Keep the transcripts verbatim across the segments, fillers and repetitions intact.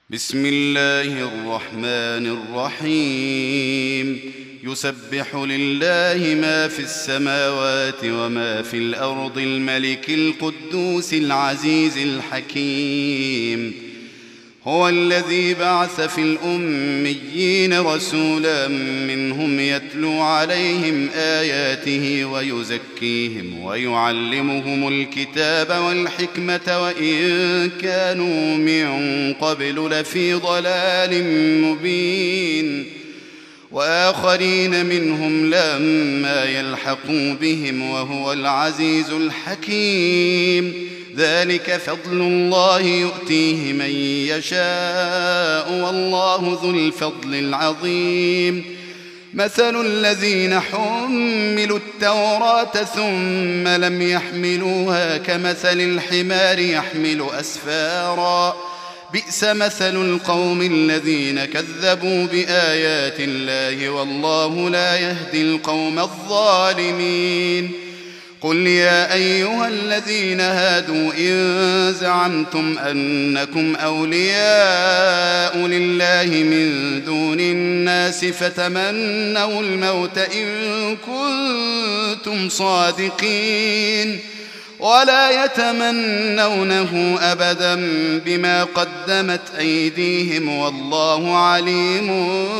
بسم الله الرحمن الرحيم يسبح لله ما في السماوات وما في الأرض الملك القدوس العزيز الحكيم هو الذي بعث في الأميين رسولا منهم يتلو عليهم آياته ويزكيهم ويعلمهم الكتاب والحكمة وإن كانوا من قبل لفي ضلال مبين وآخرين منهم لما يلحقوا بهم وهو العزيز الحكيم ذلك فضل الله يؤتيه من يشاء والله ذو الفضل العظيم مثل الذين حملوا التوراة ثم لم يحملوها كمثل الحمار يحمل أسفارا بئس مثل القوم الذين كذبوا بآيات الله والله لا يهدي القوم الظالمين قل يا أيها الذين هادوا إن زعمتم أنكم أولياء لله من دون الناس فتمنوا الموت إن كنتم صادقين ولا يتمنونه أبدا بما قدمت أيديهم والله عليم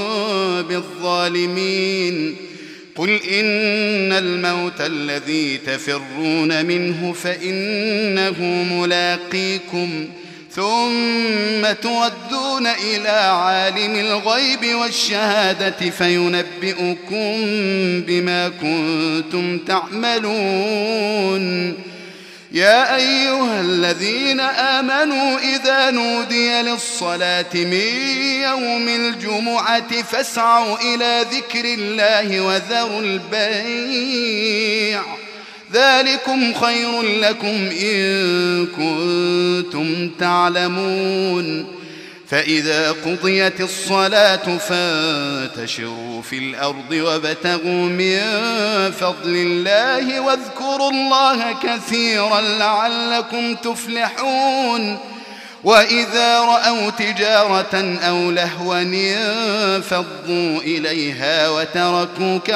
بالظالمين قل إن الموت الذي تفرون منه فإنه ملاقيكم ثم تردون إلى عالم الغيب والشهادة فينبئكم بما كنتم تعملون يا أيها الذين آمنوا إذا نودي للصلاة من يوم الجمعة فاسعوا إلى ذكر الله وذروا البيع ذلكم خير لكم إن كنتم تعلمون فإذا قضيت الصلاة فانتشروا في الأرض وابتغوا من فضل الله واذكروا الله كثيرا لعلكم تفلحون وإذا رأوا تجارة أو لهوا انفضوا إليها وتركوك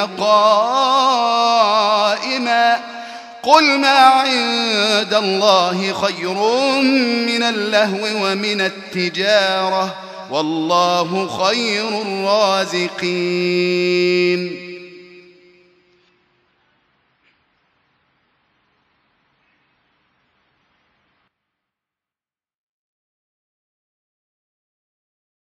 قائما قل ما عند الله خير من اللهو ومن التجارة والله خير الرازقين